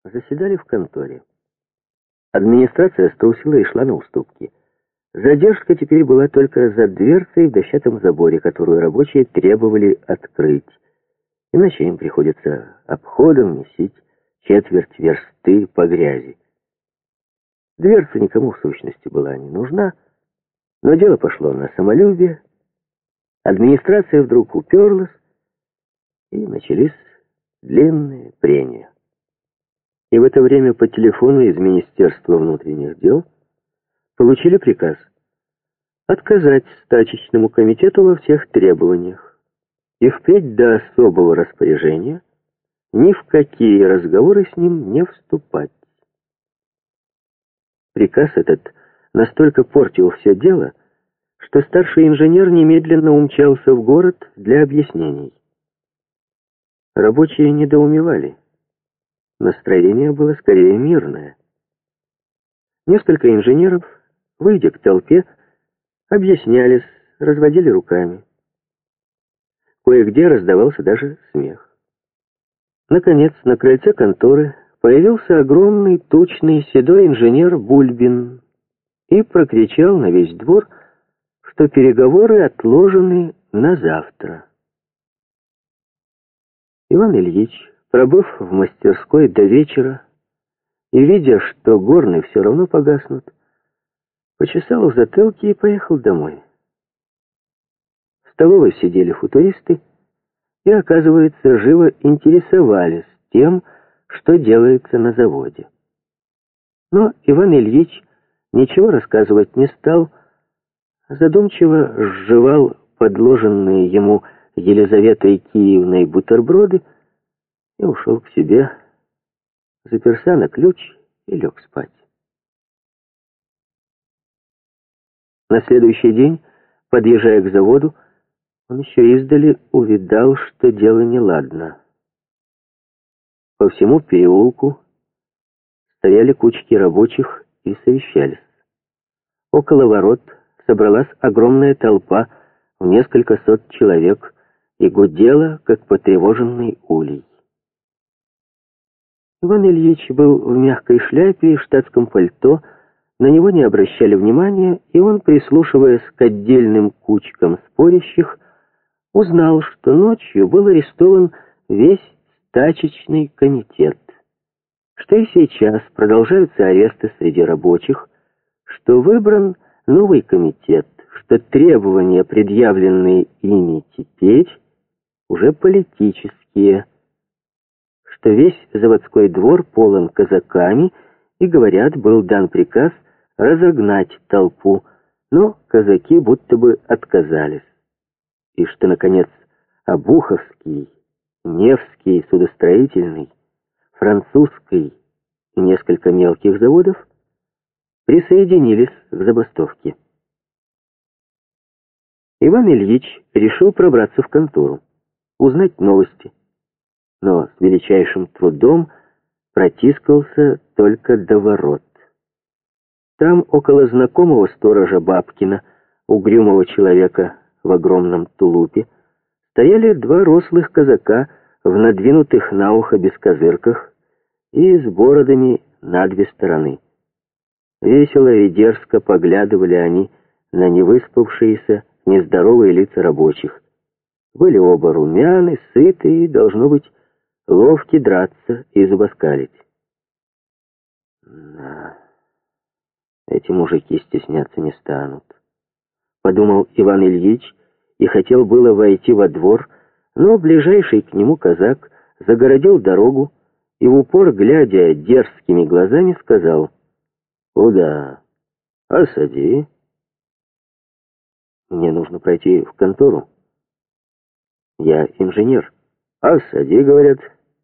Заседали в конторе. Администрация струсила и шла на уступки. Задержка теперь была только за дверцей в дощатом заборе, которую рабочие требовали открыть. Иначе им приходится обходом месить четверть версты по грязи. Дверца никому в сущности была не нужна, но дело пошло на самолюбие. Администрация вдруг уперлась, и начались длинные прения. И в это время по телефону из Министерства внутренних дел получили приказ отказать стачечному комитету во всех требованиях и впредь до особого распоряжения ни в какие разговоры с ним не вступать. Приказ этот настолько портил все дело, что старший инженер немедленно умчался в город для объяснений. Рабочие недоумевали. Настроение было скорее мирное. Несколько инженеров, выйдя к толпе, объяснялись, разводили руками. Кое-где раздавался даже смех. Наконец, на крыльце конторы появился огромный, тучный, седой инженер Бульбин и прокричал на весь двор, что переговоры отложены на завтра. Иван Ильич, пробыв в мастерской до вечера и видя, что горны все равно погаснут, почесал в затылке и поехал домой. В столовой сидели футуристы и, оказывается, живо интересовались тем, что делается на заводе. Но Иван Ильич ничего рассказывать не стал, задумчиво сживал подложенные ему Елизаветой Киевной бутерброды и ушел к себе, заперся на ключ и лег спать. На следующий день, подъезжая к заводу, он еще издали увидал, что дело неладно. По всему переулку стояли кучки рабочих и совещались. Около ворот собралась огромная толпа в несколько сот человек и гудела, как потревоженный улей. Иван Ильич был в мягкой шляпе и штатском пальто, на него не обращали внимания, и он, прислушиваясь к отдельным кучкам спорящих, узнал, что ночью был арестован весь стачечный комитет, что и сейчас продолжаются аресты среди рабочих, что выбран новый комитет, что требования, предъявленные ими теперь, уже политические, что весь заводской двор полон казаками, и, говорят, был дан приказ разогнать толпу, но казаки будто бы отказались, и что, наконец, Обуховский, Невский, судостроительный, французский и несколько мелких заводов присоединились к забастовке. Иван Ильич решил пробраться в контору, узнать новости, но с величайшим трудом протискался только до ворот. Там, около знакомого сторожа Бабкина, угрюмого человека в огромном тулупе, стояли два рослых казака в надвинутых на ухо бескозырках и с бородами на две стороны. Весело и дерзко поглядывали они на невыспавшиеся, нездоровые лица рабочих. Были оба румяны, сыты и, должно быть, ловки драться и зубоскалить. Да, эти мужики стесняться не станут, подумал Иван Ильич и хотел было войти во двор, но ближайший к нему казак загородил дорогу и в упор, глядя дерзкими глазами, сказал: «Куда? Осади. Мне нужно пройти в контору. Я инженер. Осади, говорят».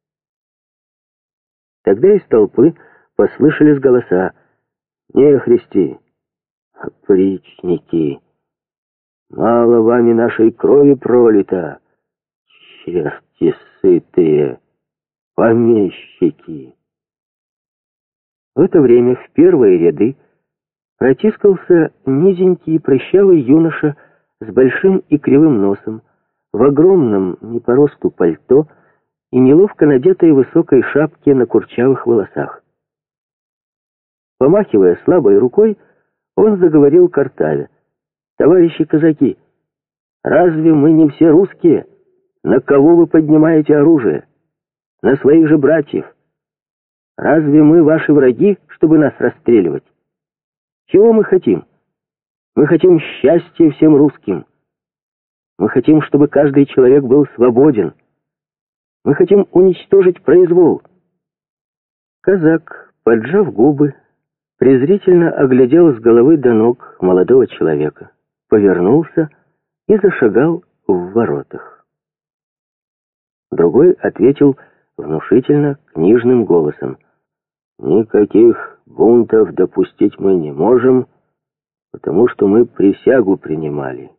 Тогда из толпы послышались голоса: «Нехристи, опричники, мало вами нашей крови пролито, черти сытые, помещики». В это время в первые ряды протискался низенький прыщавый юноша с большим и кривым носом, в огромном не по росту пальто и неловко надетой высокой шапке на курчавых волосах. Помахивая слабой рукой, он заговорил картаве: «Товарищи казаки, разве мы не все русские? На кого вы поднимаете оружие? На своих же братьев. Разве мы ваши враги, чтобы нас расстреливать? Чего мы хотим? Мы хотим счастья всем русским. Мы хотим, чтобы каждый человек был свободен. Мы хотим уничтожить произвол». Казак, поджав губы, презрительно оглядел с головы до ног молодого человека, повернулся и зашагал в воротах. Другой ответил внушительно книжным голосом: «Никаких бунтов допустить мы не можем, потому что мы присягу принимали».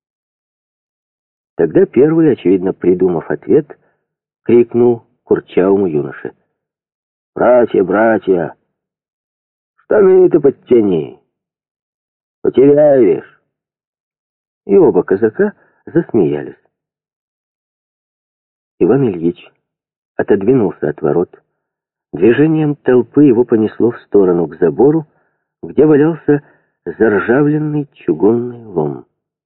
Тогда первый, очевидно придумав ответ, крикнул курчавому юноше: «Братья, братья, штаны-то подтяни, потеряешь!» И оба казака засмеялись. Иван Ильич отодвинулся от ворот. Движением толпы его понесло в сторону к забору, где валялся заржавленный чугунный лом.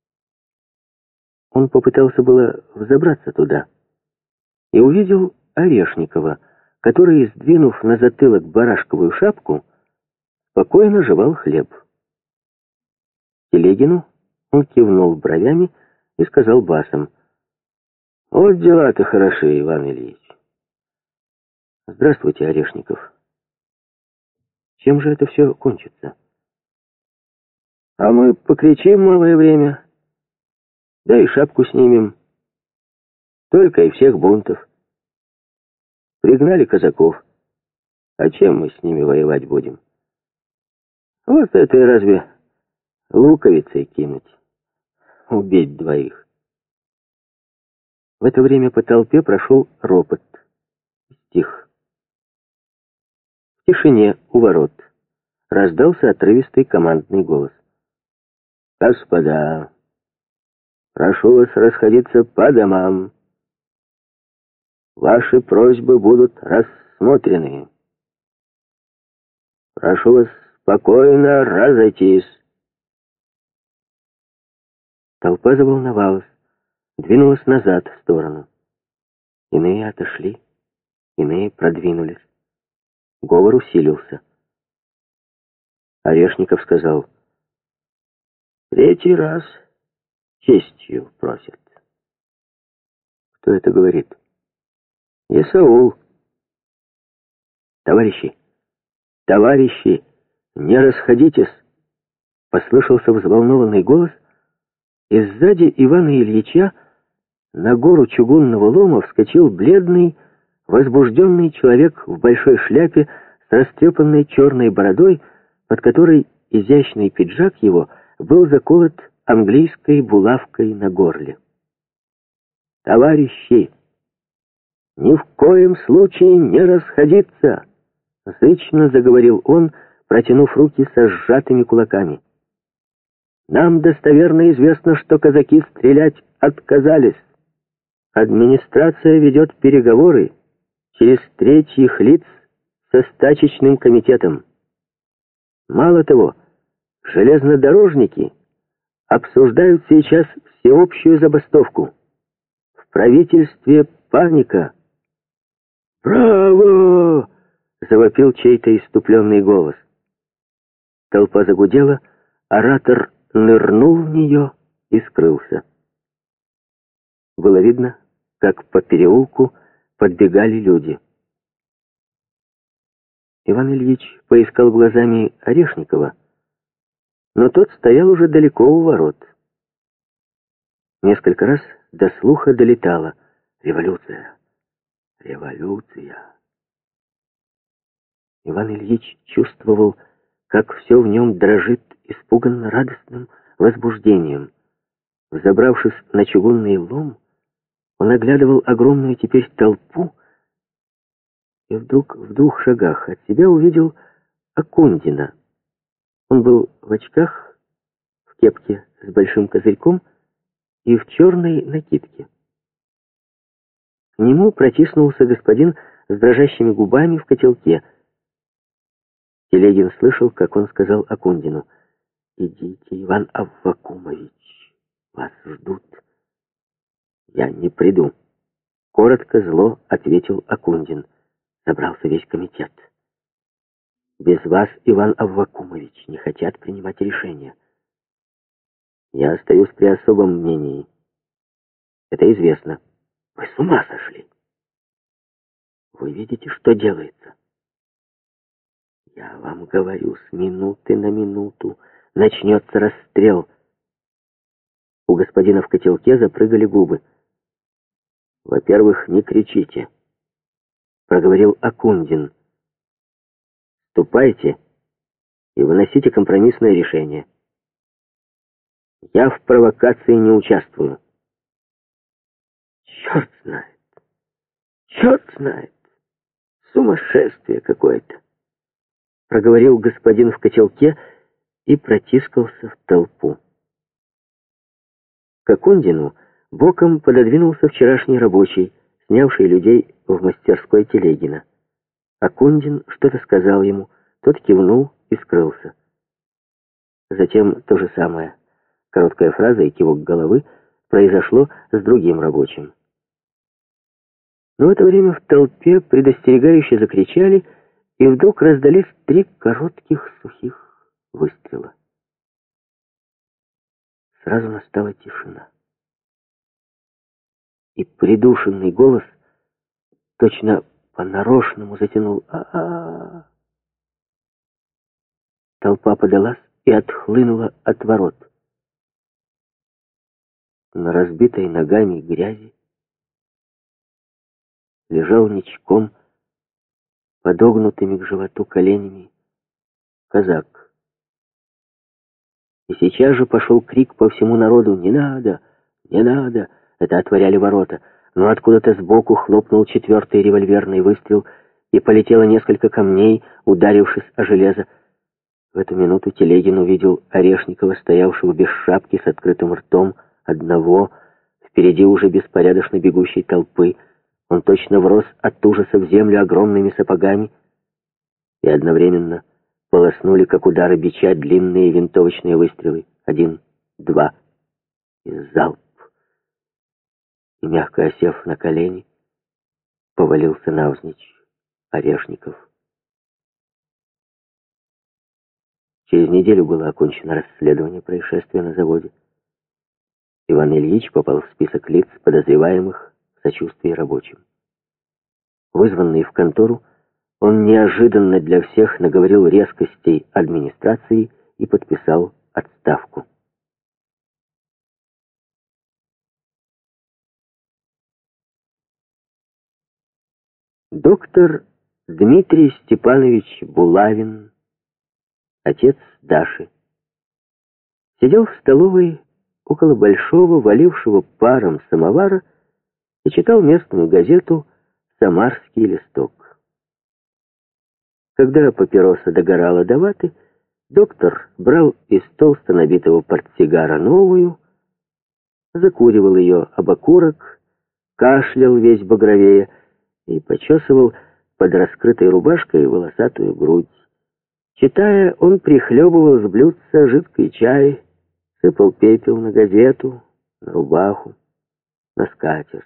Он попытался было взобраться туда и увидел Орешникова, который, сдвинув на затылок барашковую шапку, спокойно жевал хлеб. Телегину он кивнул бровями и сказал басом: «Вот дела-то хороши, Иван Ильич». «Здравствуйте, Орешников. Чем же это все кончится?» «А мы покричим малое время, да и шапку снимем. Только и всех бунтов. Пригнали казаков. А чем мы с ними воевать будем? Вот это и разве луковицей кинуть, убить двоих». В это время по толпе прошел ропот. Стих. В тишине у ворот раздался отрывистый командный голос: «Господа, прошу вас расходиться по домам. Ваши просьбы будут рассмотрены. Прошу вас спокойно разойтись». Толпа заволновалась, двинулась назад в сторону. Иные отошли, иные продвинулись. Говор усилился. Орешников сказал: «Третий раз честью просят». «Кто это говорит?» «Исаул». «Товарищи, товарищи, не расходитесь!» Послышался взволнованный голос, и сзади Ивана Ильича на гору чугунного лома вскочил бледный, возбужденный человек в большой шляпе с растрепанной черной бородой, под которой изящный пиджак его был заколот английской булавкой на горле. «Товарищи, ни в коем случае не расходиться!» — зычно заговорил он, протянув руки со сжатыми кулаками. «Нам достоверно известно, что казаки стрелять отказались. Администрация ведет переговоры через третьих лиц со стачечным комитетом. Мало того, железнодорожники обсуждают сейчас всеобщую забастовку. В правительстве паника». «Браво!» — завопил чей-то исступленный голос. Толпа загудела, оратор нырнул в нее и скрылся. Было видно, как по переулку подбегали люди. Иван Ильич поискал глазами Орешникова, но тот стоял уже далеко у ворот. Несколько раз до слуха долетало: «Революция! Революция!» Иван Ильич чувствовал, как все в нем дрожит испуганно радостным возбуждением. Взобравшись на чугунный лом, он оглядывал огромную теперь толпу и вдруг в 2 шагах от себя увидел Акундина. Он был в очках, в кепке с большим козырьком и в черной накидке. К нему протиснулся господин с дрожащими губами в котелке. Телегин слышал, как он сказал Акундину: «Идите, Иван Аввакумович, вас ждут». «Я не приду», — коротко, зло ответил Акундин. Собрался весь комитет. «Без вас, Иван Аввакумович, не хотят принимать решения. Я остаюсь при особом мнении. Это известно». «Вы с ума сошли! Вы видите, что делается? Я вам говорю, с минуты на минуту начнется расстрел». У господина в котелке запрыгали губы. «Во-первых, не кричите», — проговорил Акундин. «Ступайте и выносите компромиссное решение. Я в провокации не участвую». «Черт знает! Черт знает! Сумасшествие какое-то!» — проговорил господин в котелке и протискался в толпу. К Акундину боком пододвинулся вчерашний рабочий, снявший людей в мастерской Телегина. Акундин что-то сказал ему, тот кивнул и скрылся. Затем то же самое. Короткая фраза и кивок головы произошло с другим рабочим. Но в это время в толпе предостерегающе закричали, и вдруг раздались 3 коротких сухих выстрела. Сразу настала тишина. И придушенный голос точно по-нарочному затянул «А-а-а». Толпа подалась и отхлынула от ворот. На разбитой ногами грязи лежал ничком, подогнутыми к животу коленями, казак. И сейчас же пошел крик по всему народу: «Не надо! Не надо!» Это отворяли ворота, но откуда-то сбоку хлопнул 4-й револьверный выстрел, и полетело несколько камней, ударившись о железо. В эту минуту Телегин увидел Орешникова, стоявшего без шапки с открытым ртом, одного, впереди уже беспорядочно бегущей толпы. Он точно врос от ужаса в землю огромными сапогами, и одновременно полоснули, как удары бича, длинные винтовочные выстрелы. 1, 2, и залп. И, мягко осев на колени, повалился навзничь Орешников. Через неделю было окончено расследование происшествия на заводе. Иван Ильич попал в список лиц, подозреваемых в сочувствии рабочим. Вызванный в контору, он неожиданно для всех наговорил резкостей администрации и подписал отставку. Доктор Дмитрий Степанович Булавин, отец Даши, сидел в столовой около большого, валившего паром самовара и читал местную газету «Самарский листок». Когда папироса догорала до ваты, доктор брал из толсто набитого портсигара новую, закуривал ее об окурок, кашлял весь багровея и почесывал под раскрытой рубашкой волосатую грудь. Читая, он прихлебывал с блюдца жидкий чай, сыпал пепел на газету, на рубаху, на скатерть.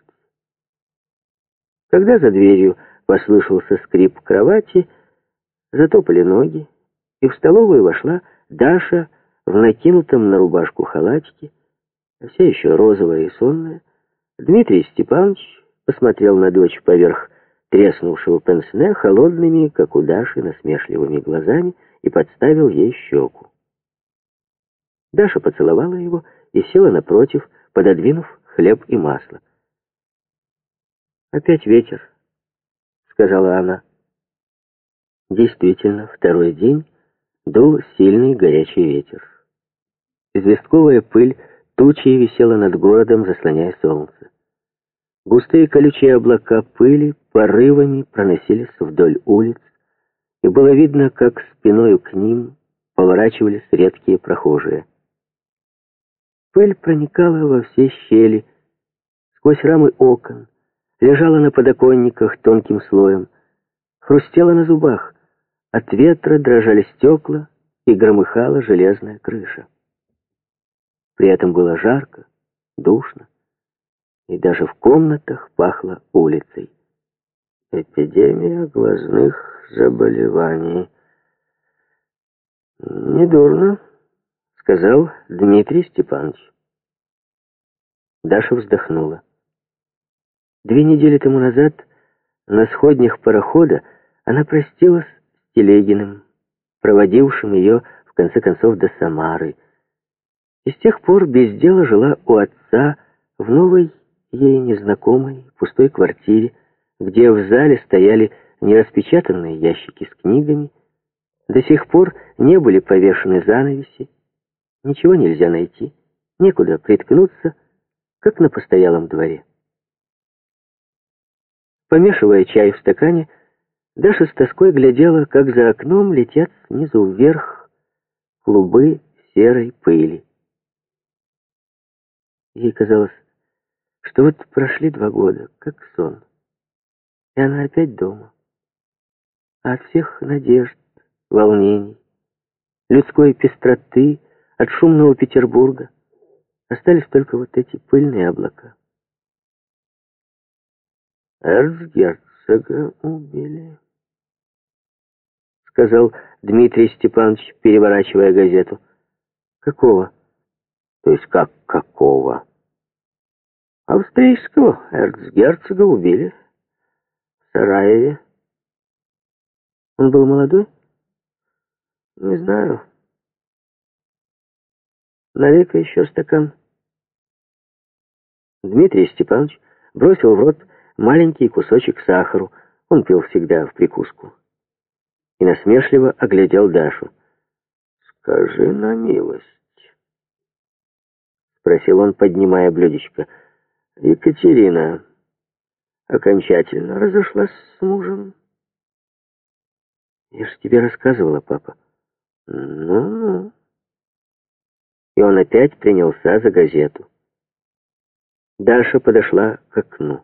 Когда за дверью послышался скрип кровати, затопали ноги, и в столовую вошла Даша в накинутом на рубашку халатике, вся еще розовая и сонная. Дмитрий Степанович посмотрел на дочь поверх треснувшего пенсне холодными, как у Даши, насмешливыми глазами и подставил ей щеку. Даша поцеловала его и села напротив, пододвинув хлеб и масло. «Опять ветер», — сказала она. Действительно, второй день дул сильный горячий ветер. Известковая пыль тучей висела над городом, заслоняя солнце. Густые колючие облака пыли порывами проносились вдоль улиц, и было видно, как спиною к ним поворачивались редкие прохожие. Пыль проникала во все щели, сквозь рамы окон, лежала на подоконниках тонким слоем, хрустела на зубах, от ветра дрожали стекла и громыхала железная крыша. При этом было жарко, душно, и даже в комнатах пахло улицей. Эпидемия глазных заболеваний. «Недурно», — сказал Дмитрий Степанович. Даша вздохнула. 2 недели тому назад на сходнях парохода она простилась с Телегиным, проводившим ее, в конце концов, до Самары, и с тех пор без дела жила у отца в новой, ей незнакомой, пустой квартире, где в зале стояли нераспечатанные ящики с книгами, до сих пор не были повешены занавеси, ничего нельзя найти, некуда приткнуться, как на постоялом дворе. Помешивая чай в стакане, Даша с тоской глядела, как за окном летят снизу вверх клубы серой пыли. Ей казалось, что вот прошли 2 года, как сон, и она опять дома. А от всех надежд, волнений, людской пестроты, от шумного Петербурга остались только вот эти пыльные облака. «Эрцгерцога убили», — сказал Дмитрий Степанович, переворачивая газету. «Какого?» «То есть как какого?» «Австрийского эрцгерцога убили в Сараеве». «Он был молодой?» «Не знаю. Налей-ка еще стакан». Дмитрий Степанович бросил в рот маленький кусочек сахару, он пил всегда в прикуску, и насмешливо оглядел Дашу. «Скажи на милость», — спросил он, поднимая блюдечко, — «Екатерина окончательно разошлась с мужем?» «Я же тебе рассказывала, папа». «Ну-ну». И он опять принялся за газету. Даша подошла к окну.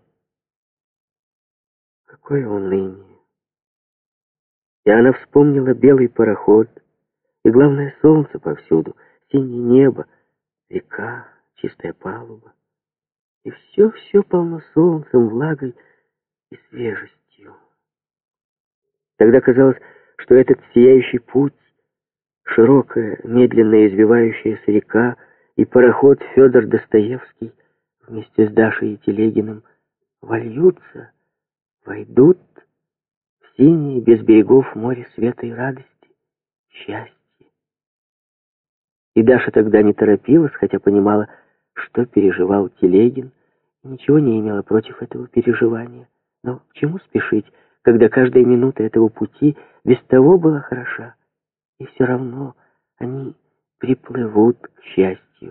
Какое уныние. И она вспомнила белый пароход, и, главное, солнце повсюду, синее небо, река, чистая палуба. И все полно солнцем, влагой и свежестью. Тогда казалось, что этот сияющий путь, широкая, медленно извивающаяся река и пароход Федор Достоевский вместе с Дашей и Телегиным войдут в синее без берегов море света и радости, счастья. И Даша тогда не торопилась, хотя понимала, что переживал Телегин, и ничего не имела против этого переживания. Но к чему спешить, когда каждая минута этого пути без того была хороша, и все равно они приплывут к счастью.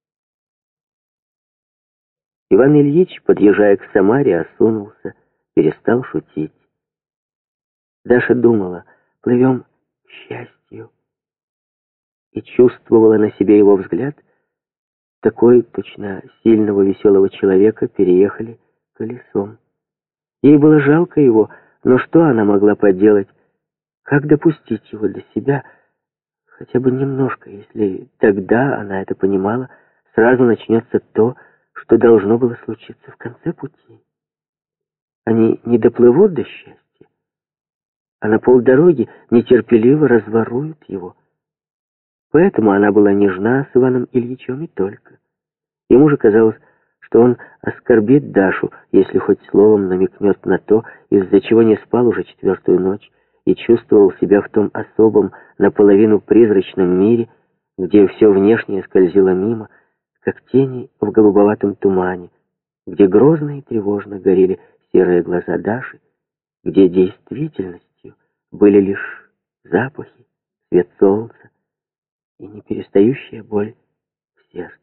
Иван Ильич, подъезжая к Самаре, осунулся, перестал шутить. Даша думала, плывем к счастью, и чувствовала на себе его взгляд. Такой, точно сильного, веселого человека переехали колесом. Ей было жалко его, но что она могла поделать? Как допустить его до себя, хотя бы немножко, если тогда она это понимала, сразу начнется то, что должно было случиться в конце пути. Они не доплывут до счастья, а на полдороги нетерпеливо разворуют его. Поэтому она была нежна с Иваном Ильичем и только. Ему же казалось, что он оскорбит Дашу, если хоть словом намекнет на то, из-за чего не спал уже 4-ю ночь и чувствовал себя в том особом, наполовину призрачном мире, где все внешнее скользило мимо, как тени в голубоватом тумане, где грозно и тревожно горели серые глаза Даши, где действительностью были лишь запахи, свет солнца и неперестающая боль в сердце.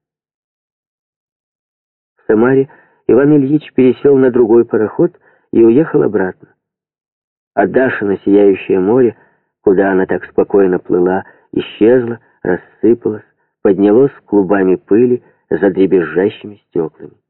В Самаре Иван Ильич пересел на другой пароход и уехал обратно. А Даша на сияющее море, куда она так спокойно плыла, исчезла, рассыпалась, поднялась клубами пыли за дребезжащими стеклами.